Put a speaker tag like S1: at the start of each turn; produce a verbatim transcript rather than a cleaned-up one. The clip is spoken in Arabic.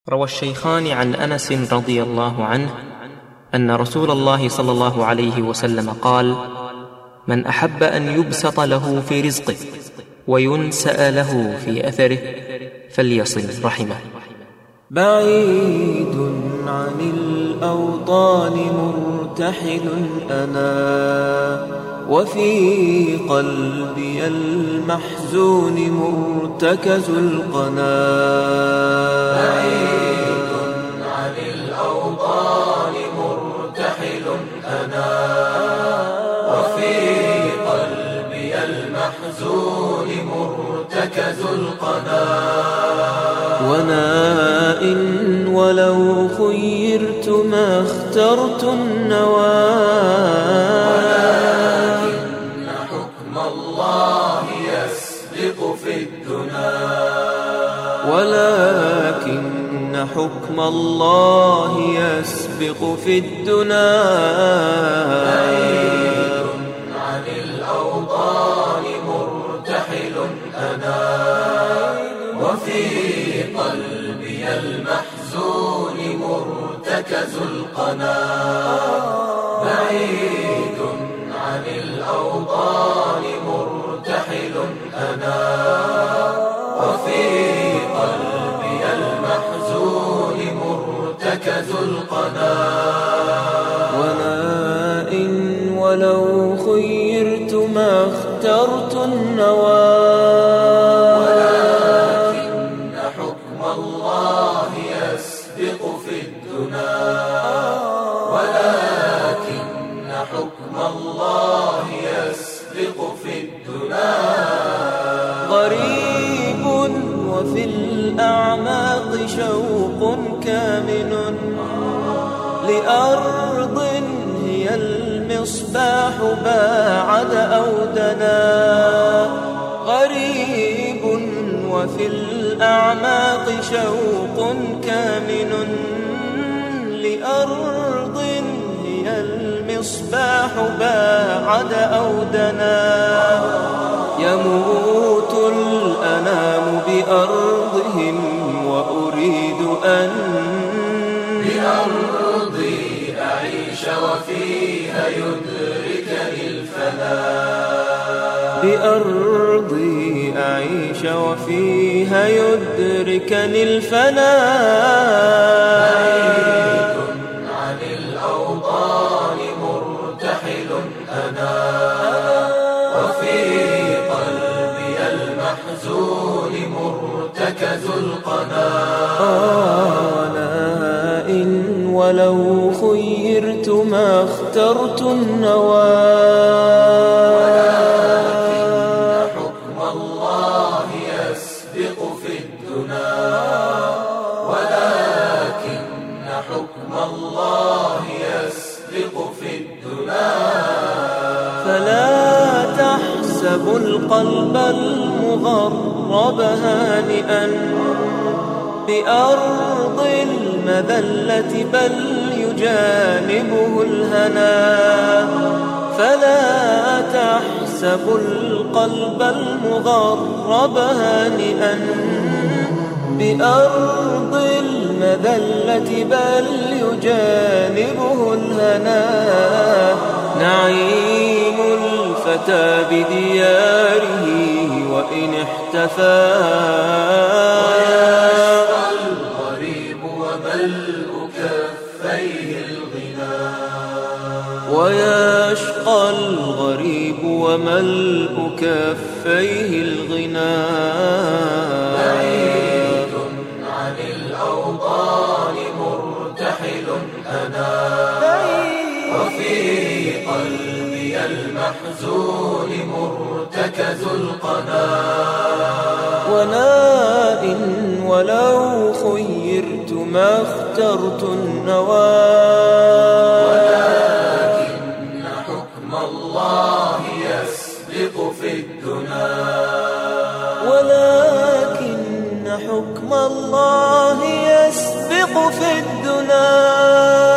S1: روى الشيخان عن أنس رضي الله عنه أن رسول الله صلى الله عليه وسلم قال: من أحب أن يبسط له في رزقه وينسأ له في أثره فليصل رحمه.
S2: بعيد عن الأوطان مرتحل أنا، وفي قلبي المحزون مرتكز القنا.
S3: بعيد عن الأوطان مرتحل أنا، وفي قلبي المحزون مرتكز القنا.
S2: وناء ولو خيرت ما اخترت النوى،
S3: ولكن حكم الله يسبق في الدنا.
S2: ولكن حكم الله يسبق في الدنا.
S3: بعيد عن الأوطان مرتحل أنا، وفي قلبي المحزون مرتكز القنا. بعيد عن الأوطان مرتحل أنا، وفي قلبي المحزون مرتكز القنا.
S2: وناء ولو خيرت ما اخترت النوى،
S3: الله يسبق في الدنا. ولكن حكم الله يسبق في الدنا.
S2: غريب وفي الأعماق شوق كامن لأرض هي المصباح باعد أو دنا. غريب وفي الأعماق شوق كامن لأرض هي المصباح باعد أو دنا. يموت الأنام بأرضهم وأريد أن
S3: بأرضي أعيش وفيها يدركني الفناء.
S2: بأرضي أعيش وفيها يدركني الفناء.
S3: بعيد عن الأوطان مرتحل أنا، وفي قلبي المحزون مرتكز القنا.
S2: ناء ولو خيرت ما اخترت النوى،
S3: ولكن حكم الله يسبق في الدنا.
S2: فلا تحسب القلب المغرب هانئا بأرض المذلة بل يجانبه الهنا. فلا تحسب القلب المغرب هانئا بأرض المذلة بل يجانبه الهنا. نعيم الفتى بدياره وإن احتفى،
S3: ويشقى الغريب وملء كفيه الغنى.
S2: ويشقى الغريب وملء كفيه الغنى.
S3: بعيد عن الأوطان مرتحل أنا، وفي قلبي المحزون مرتكز القنا.
S2: وناء ولو خيرت ما اخترت النوى،
S3: ولكن حكم الله يسبق في الدنا.
S2: ولكن حكم الله يسبق في الدنا.